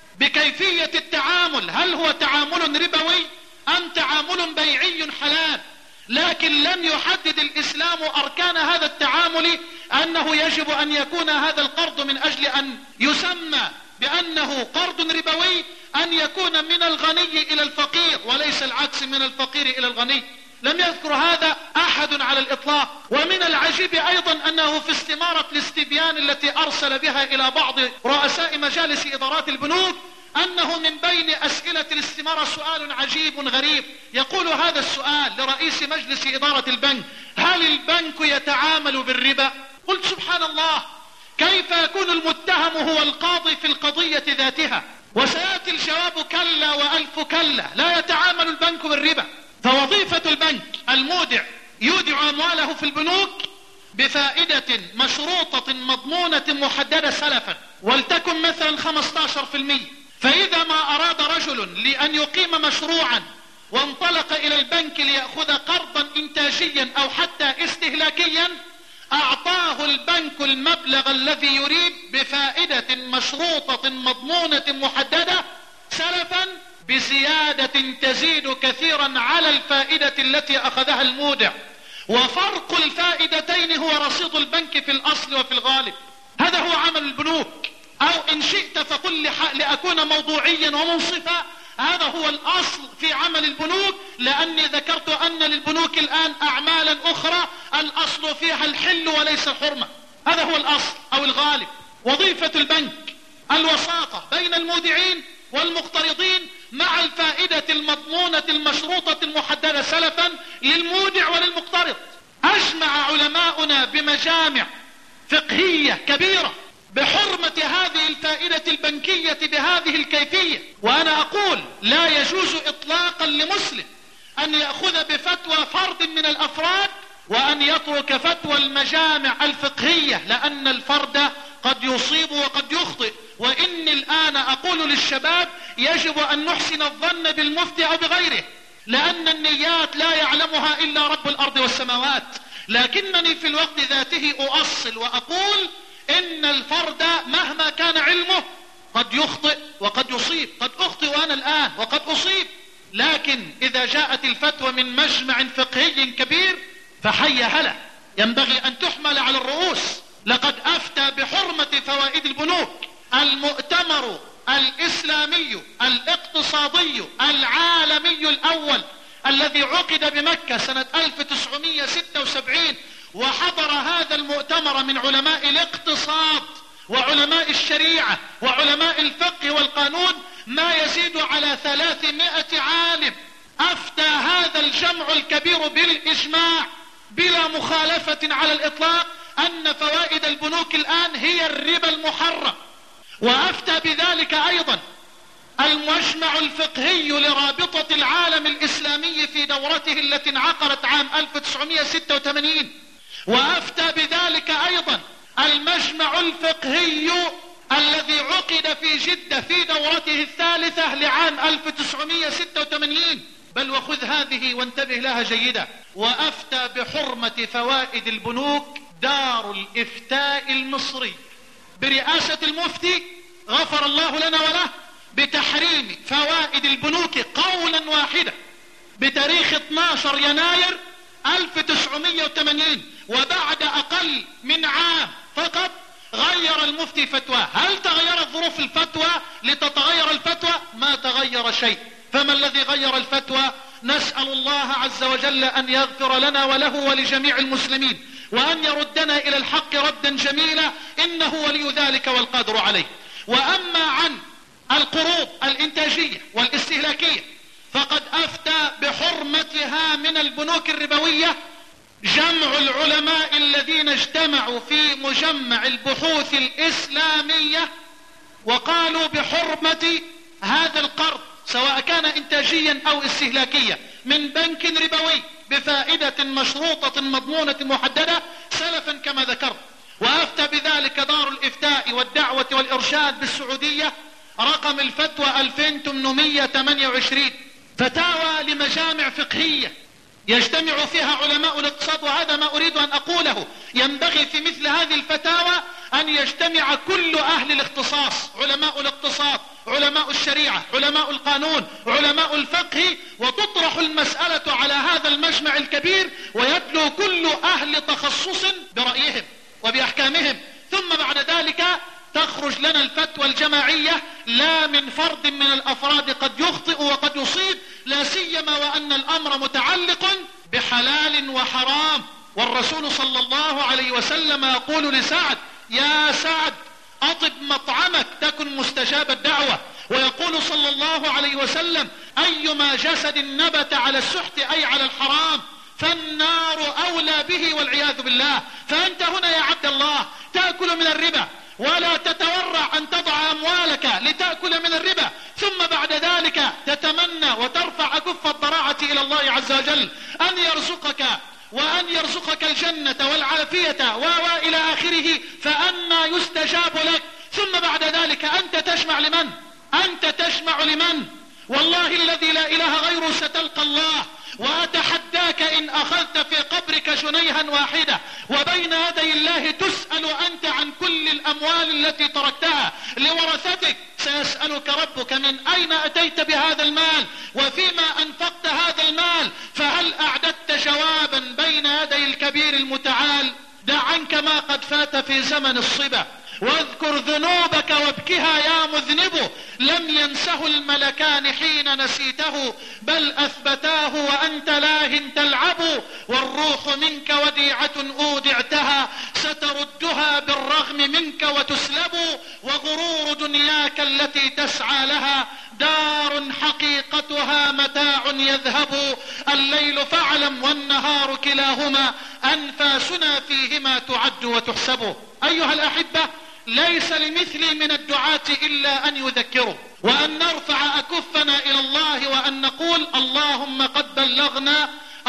Speaker 1: بكيفية التعامل. هل هو تعامل ربوي ام تعامل بيعي حلال؟ لكن لم يحدد الاسلام اركان هذا التعامل انه يجب ان يكون هذا القرض من اجل ان يسمى بانه قرض ربوي ان يكون من الغني الى الفقير وليس العكس من الفقير الى الغني. لم يذكر هذا احد على الاطلاق. ومن العجيب ايضا انه في استمارة الاستبيان التي ارسل بها الى بعض رؤساء مجالس ادارات البنوك انه من بين اسئلة الاستمارة سؤال عجيب غريب. يقول هذا السؤال لرئيس مجلس ادارة البنك: هل البنك يتعامل بالربا؟ قلت سبحان الله، كيف يكون المتهم هو القاضي في القضية ذاتها؟ وسيأتي الجواب كلا والف كلا، لا يتعامل البنك بالربا. فوظيفة البنك المودع يودع امواله في البنوك بفائدة مشروطة مضمونة محددة سلفا، ولتكن مثلا خمسة عشر بالمئة. فاذا ما اراد رجل لان يقيم مشروعا وانطلق الى البنك ليأخذ قرضا انتاجيا او حتى استهلاكيا، اعطاه البنك المبلغ الذي يريد بفائدة مشروطة مضمونة محددة سلفا بزيادة تزيد كثيرا على الفائدة التي اخذها المودع. وفرق الفائدتين هو رصيد البنك في الاصل وفي الغالب. هذا هو عمل البنوك. او ان شئت فقل لأكون موضوعيا ومنصفا، هذا هو الاصل في عمل البنوك، لاني ذكرت ان للبنوك الان اعمالا اخرى الاصل فيها الحل وليس الحرمة. هذا هو الاصل او الغالب. وظيفة البنك الوساطة بين المودعين والمقترضين مع الفائدة المضمونة المشروطة المحددة سلفا للمودع وللمقترض. اجمع علماؤنا بمجامع فقهية كبيرة بحرمة هذه الفائدة البنكية بهذه الكيفية. وانا اقول لا يجوز اطلاقا لمسلم ان يأخذ بفتوى فرد من الافراد وان يترك فتوى المجامع الفقهية، لان الفرد قد يصيب وقد يخطئ. واني الان اقول للشباب يجب ان نحسن الظن بالمفتي او بغيره، لان النيات لا يعلمها الا رب الارض والسماوات. لكنني في الوقت ذاته اؤصل واقول ان الفرد مهما كان علمه قد يخطئ وقد يصيب. قد اخطئ وانا الان وقد اصيب، لكن اذا جاءت الفتوى من مجمع فقهي كبير فحي هلا، ينبغي ان تحمل على الرؤوس. لقد افتى بحرمة فوائد البنوك المؤتمر الاسلامي الاقتصادي العالمي الاول الذي عقد بمكة سنة ألف وتسعمئة وستة وسبعين، وحضر هذا المؤتمر من علماء الاقتصاد وعلماء الشريعة وعلماء الفقه والقانون ما يزيد على ثلاثمائة عالم. افتى هذا الجمع الكبير بالاجماع بلا مخالفة على الاطلاق ان فوائد البنوك الان هي الربا المحرم. وافتى بذلك ايضا المجمع الفقهي لرابطة العالم الاسلامي في دورته التي انعقدت عام ألف وتسعمئة وستة وثمانين. وافتى بذلك ايضا المجمع الفقهي الذي عقد في جدة في دورته الثالثة لعام ألف وتسعمئة وستة وثمانين. بل وخذ هذه وانتبه لها جيدا. وافتى بحرمة فوائد البنوك دار الافتاء المصري برئاسة المفتي غفر الله لنا وله بتحريم فوائد البنوك قولا واحدا بتاريخ اثني عشر يناير ألف وتسعمئة وثمانين. وبعد اقل من عام فقط غير غير المفتي فتوى. هل تغيرت ظروف الفتوى لتتغير الفتوى؟ ما تغير شيء. فما الذي غير الفتوى؟ نسأل الله عز وجل أن يغفر لنا وله ولجميع المسلمين، وأن يردنا إلى الحق ردا جميلا، إنه ولي ذلك والقادر عليه. وأما عن القروض الإنتاجية والاستهلاكية فقد أفتى بحرمتها من البنوك الربوية جمع العلماء الذين اجتمعوا في مجمع البحوث الإسلامية، وقالوا بحرمة هذا القرض سواء كان إنتاجيا أو استهلاكيا من بنك ربوي بفائدة مشروطة مضمونة محددة سلفا كما ذكرت. وأفتى بذلك دار الإفتاء والدعوة والإرشاد بالسعودية رقم الفتوى ألفين وثمانمائة وثمانية وعشرين، فتاوى لمجامع فقهية يجتمع فيها علماء الاقتصاد. وهذا ما أريد أن أقوله، ينبغي في مثل هذه الفتاوى أن يجتمع كل أهل الاختصاص، علماء الاقتصاد، علماء الشريعة، علماء القانون، علماء الفقه، وتطرح المسألة على هذا المجمع الكبير، ويتلو كل أهل تخصص برأيهم وبأحكامهم، ثم بعد ذلك تخرج لنا الفتوى الجماعية لا من فرد من الأفراد قد يخطئ وقد يصيب، لا سيما وأن الأمر متعلق بحلال وحرام. والرسول صلى الله عليه وسلم يقول لسعد: يا سعد أطب مطعمك تكن مستجاب الدعوة. ويقول صلى الله عليه وسلم: أيما جسد نبت على السحت أي على الحرام فالنار أولى به والعياذ بالله. فأنت هنا يا عبد الله تأكل من الربا، ولا تتورع أن تضع أموالك لتأكل من الربا، ثم بعد ذلك تتمنى وترفع كف الضراعة إلى الله عز وجل أن يرزقك وأن يرزقك الجنة والعافية وإلى آخره، فأنا يستجاب لك. ثم بعد ذلك أنت تجمع لمن؟ أنت تجمع لمن؟ والله الذي لا إله غيره ستلقى الله، وأتحداك إن أخذت في قبرك جنيها واحدة وبين يدي الله تسأل أنت عن كل الأموال التي تركتها لورثتك. سيسألك ربك: من أين أتيت بهذا المال؟ وفيما أنفقت هذا المال؟ فهل أعددت جوابا بين يدي الكبير المتعال؟ دع عنك ما قد فات في زمن الصبا، واذكر ذنوبك وابكها يا مذنب. لم ينسه الملكان حين نسيته، بل أثبتاه وأنت لاه تلعب. والروح منك وديعة أودعتها، ستردها بالرغم منك وتسلب. وغرور دنياك التي تسعى لها دار حقيقتها متاع يذهب. الليل فاعلم والنهار كلاهما أنفاسنا فيهما تعد وتحسب. أيها الأحبة، ليس لمثلي من الدعاة إلا أن يذكروا، وأن نرفع أكفنا إلى الله، وأن نقول: اللهم قد بلغنا،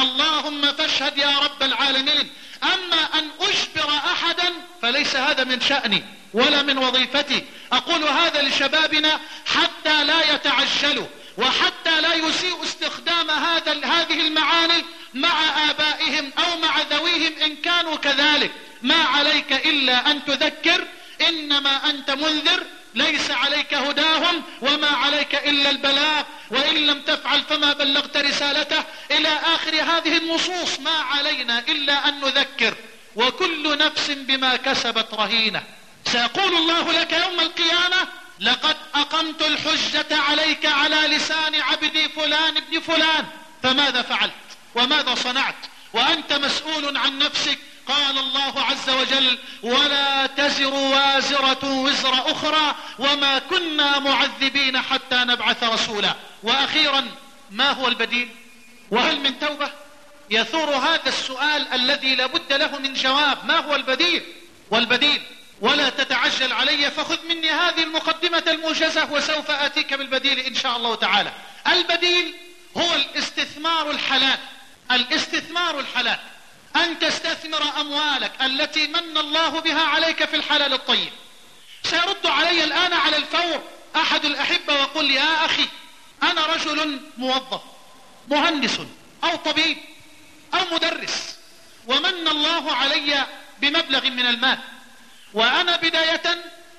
Speaker 1: اللهم فاشهد يا رب العالمين. أما أن أجبر أحدا فليس هذا من شأني ولا من وظيفتي. أقول هذا لشبابنا حتى لا يتعجلوا، وحتى لا يسيء استخدام هذا هذه المعاني مع آبائهم أو مع ذويهم إن كانوا كذلك. ما عليك إلا أن تذكر، إنما أنت منذر، ليس عليك هداهم، وما عليك إلا البلاغ، وإن لم تفعل فما بلغت رسالته، إلى آخر هذه النصوص. ما علينا إلا أن نذكر، وكل نفس بما كسبت رهينة. سيقول الله لك يوم القيامة: لقد أقمت الحجة عليك على لسان عبدي فلان ابن فلان، فماذا فعلت وماذا صنعت؟ وأنت مسؤول عن نفسك. قال الله عز وجل: ولا تزر وازرة وزر أخرى وما كنا معذبين حتى نبعث رسولا. وأخيرا، ما هو البديل؟ وهل من توبة؟ يثور هذا السؤال الذي لا بد له من جواب. ما هو البديل؟ والبديل، ولا تتعجل علي، فخذ مني هذه المقدمة الموجزة وسوف آتيك بالبديل إن شاء الله تعالى. البديل هو الاستثمار الحلال. الاستثمار الحلال أن تستثمر أموالك التي من الله بها عليك في الحلال الطيب. سيرد علي الآن على الفور أحد الأحبة ويقول: يا أخي، أنا رجل موظف، مهندس أو طبيب أو مدرس، ومن الله علي بمبلغ من المال، وأنا بداية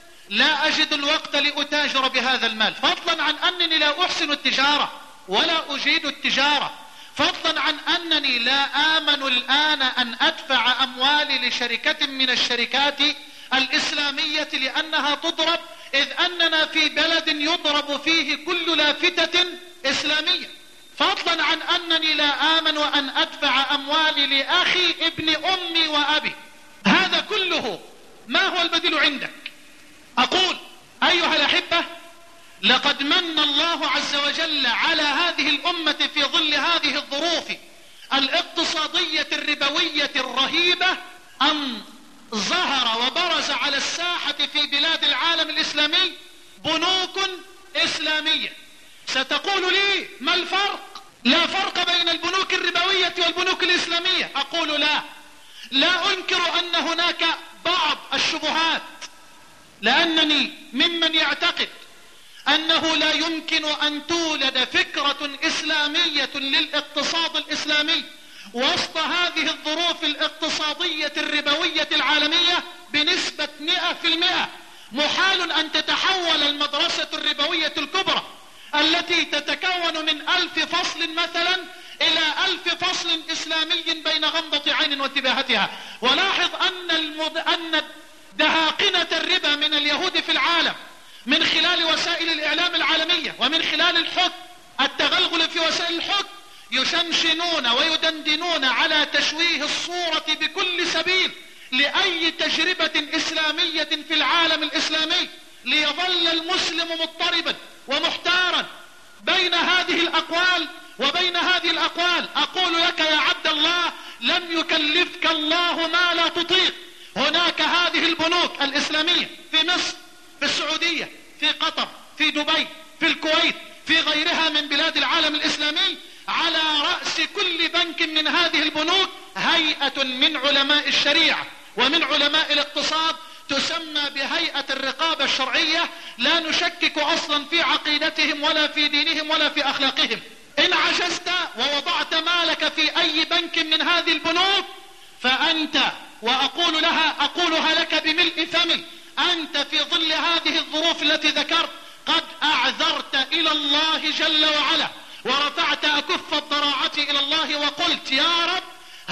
Speaker 1: لا أجد الوقت لأتاجر بهذا المال، فضلا عن أنني لا أحسن التجارة ولا أجيد التجارة، فضلا عن أنني لا آمن الآن أن أدفع أموالي لشركة من الشركات الإسلامية لأنها تضرب، إذ أننا في بلد يضرب فيه كل لافتة إسلامية، فضلا عن أنني لا آمن أن أدفع أموالي لأخي ابن أمي وأبي. هذا كله ما هو البديل عندك؟ أقول أيها الأحبة، لقد من الله عز وجل على هذه الأمة في ظل هذه الظروف الاقتصادية الربوية الرهيبة أن ظهر وبرز على الساحة في بلاد العالم الإسلامي بنوك إسلامية. ستقول لي ما الفرق؟ لا فرق بين البنوك الربوية والبنوك الإسلامية. أقول لا لا أنكر أن هناك بعض الشبهات، لأنني ممن يعتقد أنه لا يمكن أن تولد فكرة إسلامية للاقتصاد الإسلامي وسط هذه الظروف الاقتصادية الربوية العالمية بنسبة مئة في المئة. محال أن تتحول المدرسة الربوية الكبرى التي تتكون من ألف فصل مثلا إلى ألف فصل إسلامي بين غمضة عين وانتباهتها. ولاحظ أن, المد... أن دهاقنة الربا من اليهود في العالم من خلال وسائل الإعلام العالمية ومن خلال الحكم، التغلغل في وسائل الحكم، يشنشنون ويدندنون على تشويه الصورة بكل سبيل لأي تجربة إسلامية في العالم الإسلامي، ليظل المسلم مضطربا ومحتارا بين هذه الأقوال وبين هذه الأقوال. أقول لك يا عبد الله، لم يكلفك الله ما لا تطيق. هناك هذه البنوك الإسلامية في مصر، في السعودية، في قطر، في دبي، في الكويت، في غيرها من بلاد العالم الإسلامي. على رأس كل بنك من هذه البنوك هيئة من علماء الشريعة ومن علماء الاقتصاد تسمى بهيئة الرقابة الشرعية، لا نشكك أصلا في عقيدتهم ولا في دينهم ولا في أخلاقهم. إن عجزت ووضعت مالك في أي بنك من هذه البنوك فأنت، وأقول لها أقولها لك بملء فمي، أنت في ظل هذه الظروف التي ذكرت قد أعذرت إلى الله جل وعلا ورفعت أكف الضراعة إلى الله وقلت يا رب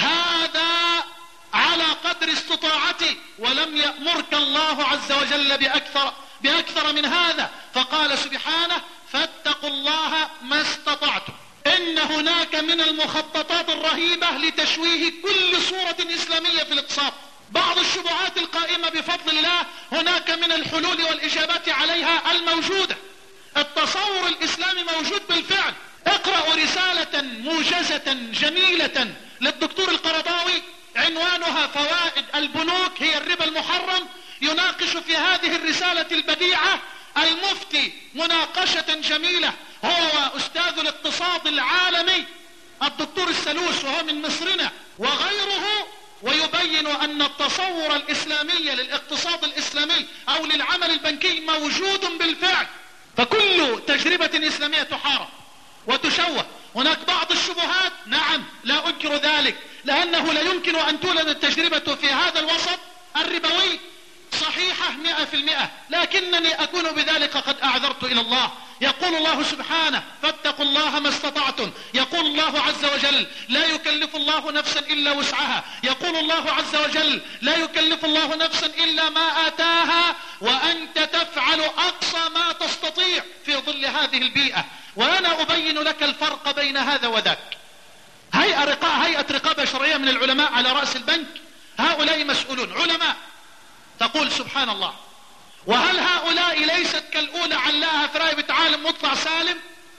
Speaker 1: هذا على قدر استطاعتي، ولم يأمرك الله عز وجل بأكثر, بأكثر من هذا. فقال سبحانه فاتقوا الله ما استطعتم. إن هناك من المخططات الرهيبة لتشويه كل صورة إسلامية في الاقتصاد. بعض الشبهات القائمة بفضل الله هناك من الحلول والإجابات عليها الموجودة. التصور الإسلامي موجود بالفعل. اقرأوا رسالة موجزة جميلة للدكتور القرضاوي عنوانها فوائد البنوك هي الربا المحرم. يناقش في هذه الرسالة البديعة المفتي مناقشة جميلة هو وأستاذ الاقتصاد العالمي الدكتور السلوس وهو من مصرنا وغيره، ويبين أن التصور الإسلامي للاقتصاد الإسلامي أو للعمل البنكي موجود بالفعل. فكل تجربة إسلامية تحارب وتشوه. هناك بعض الشبهات، نعم لا أنكر ذلك، لأنه لا يمكن أن تولد التجربة في هذا الوسط الربوي صحيحة مئة في المئة، لكنني أكون بذلك قد أعذرت إلى الله. يقول الله سبحانه فاتقوا الله ما استطعتم. يقول الله عز وجل لا يكلف الله نفسا إلا وسعها. يقول الله عز وجل لا يكلف الله نفسا إلا ما آتاها وأنت تفعل أقصى ما تستطيع في ظل هذه البيئة. وأنا أبين لك الفرق بين هذا وذاك. هيئة رقابة, هيئة رقابة شرعية من العلماء على رأس البنك، هؤلاء مسؤولون علماء. تقول سبحان الله، وهل هؤلاء ليست كالأولى علاها في رايبة عالم مطلع سالم؟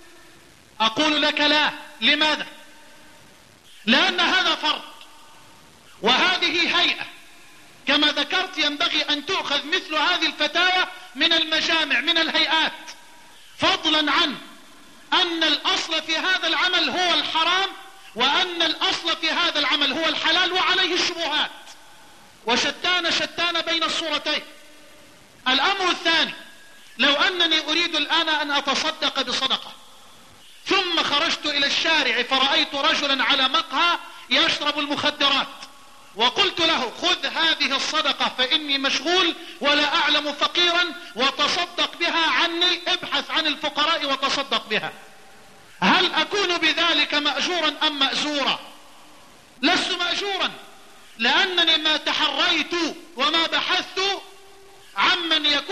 Speaker 1: أقول لك لا. لماذا؟ لأن هذا فرض وهذه هيئة. كما ذكرت ينبغي أن تؤخذ مثل هذه الفتاوى من المجامع من الهيئات، فضلا عن أن الأصل في هذا العمل هو الحرام وأن الأصل في هذا العمل هو الحلال وعليه الشبهات، وشتان شتان بين الصورتين. الأمر الثاني، لو أنني أريد الآن أن أتصدق بصدقة ثم خرجت إلى الشارع فرأيت رجلا على مقهى يشرب المخدرات وقلت له خذ هذه الصدقة فإني مشغول ولا أعلم فقيرا وتصدق بها عني، ابحث عن الفقراء وتصدق بها، هل أكون بذلك مأجورا أم مأزورا؟ لست مأجورا، لأنني ما تحريت وما بحثت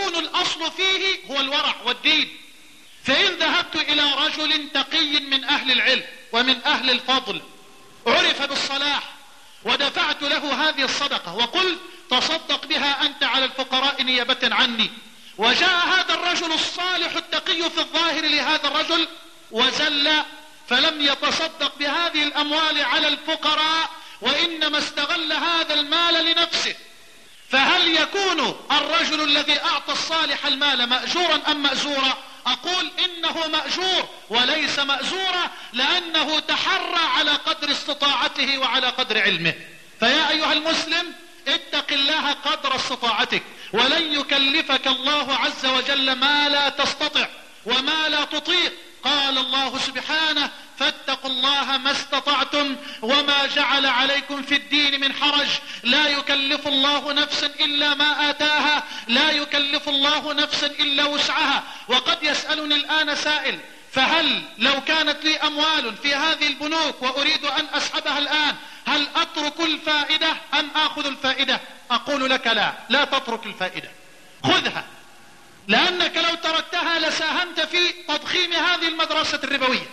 Speaker 1: يكون الأصل فيه هو الورع والدين. فإن ذهبت إلى رجل تقي من أهل العلم ومن أهل الفضل عرف بالصلاح ودفعت له هذه الصدقة وقلت تصدق بها أنت على الفقراء نيابة عني، وجاء هذا الرجل الصالح التقي في الظاهر لهذا الرجل وزل فلم يتصدق بهذه الأموال على الفقراء وإنما استغل هذا المال لنفسه، فهل يكون الرجل الذي أعطى الصالح المال مأجورا أم مأزورا؟ أقول إنه مأجور وليس مأزورا، لأنه تحرى على قدر استطاعته وعلى قدر علمه. فيا أيها المسلم اتق الله قدر استطاعتك، ولن يكلفك الله عز وجل ما لا تستطع وما لا تطيق. قال الله سبحانه فاتقوا الله ما استطعتم وما جعل عليكم في الدين من حرج، لا يكلف الله نفسا إلا ما آتاها، لا يكلف الله نفسا إلا وسعها. وقد يسألني الآن سائل فهل لو كانت لي أموال في هذه البنوك وأريد أن أسحبها الآن هل أترك الفائدة أم آخذ الفائدة؟ أقول لك لا، لا تترك الفائدة، خذها، لأنك لو تركتها لساهمت في تضخيم هذه المدرسة الربوية.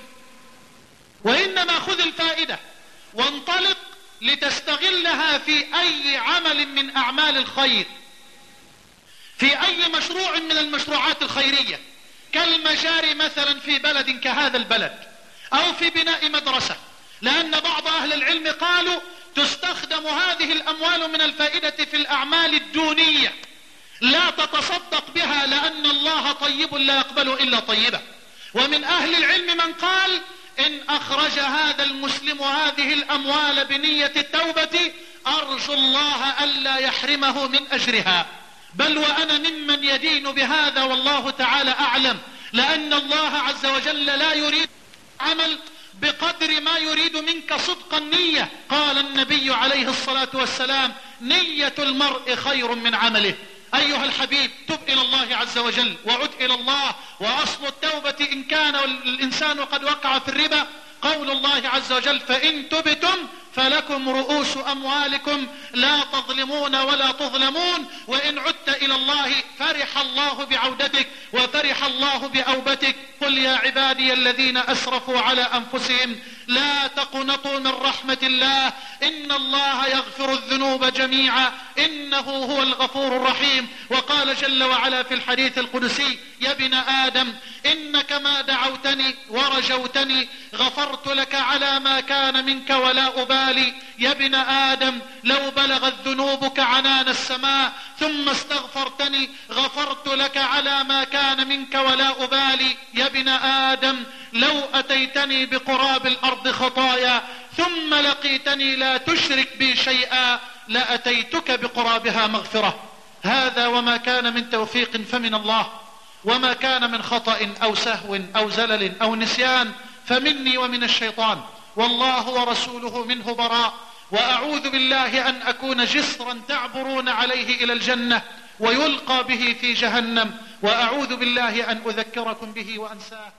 Speaker 1: وإنما خذ الفائدة وانطلق لتستغلها في أي عمل من أعمال الخير، في أي مشروع من المشروعات الخيرية، كالمجاري مثلا في بلد كهذا البلد، أو في بناء مدرسة، لأن بعض أهل العلم قالوا تستخدم هذه الأموال من الفائدة في الأعمال الدونية، لا تتصدق بها لأن الله طيب لا يقبل إلا طيبة. ومن أهل العلم من قال إن أخرج هذا المسلم هذه الأموال بنية التوبة أرجو الله ألا يحرمه من أجرها، بل وأنا ممن يدين بهذا والله تعالى أعلم، لأن الله عز وجل لا يريد عمل بقدر ما يريد منك صدق النية. قال النبي عليه الصلاة والسلام نية المرء خير من عمله. أيها الحبيب تب إلى الله عز وجل وعد إلى الله، وأصل التوبة إن كان الإنسان قد وقع في الربا قول الله عز وجل فإن تبتم فلكم رؤوس أموالكم لا تظلمون ولا تظلمون، وإن عدت إلى الله فرح الله بعودتك وفرح الله بأوبتك. قل يا عبادي الذين أسرفوا على أنفسهم لا تقنطوا من رحمة الله إن الله يغفر الذنوب جميعا إنه هو الغفور الرحيم. وقال جل وعلا في الحديث القدسي يا ابن آدم إنك ما دعوتني ورجوتني غفرت لك على ما كان منك ولا أبالي. يا ابن آدم لو بلغت ذنوبك عنان السماء ثم استغفرتني غفرت لك على ما كان منك ولا أبالي. يا ابن آدم لو أتيتني بقراب الأرض خطايا ثم لقيتني لا تشرك بي شيئا لأتيتك بقرابها مغفرة. هذا وما كان من توفيق فمن الله، وما كان من خطأ أو سهو أو زلل أو نسيان فمني ومن الشيطان، والله ورسوله منه براء. وأعوذ بالله أن أكون جسرا تعبرون عليه إلى الجنة ويلقى به في جهنم، وأعوذ بالله أن أذكركم به وأنساه.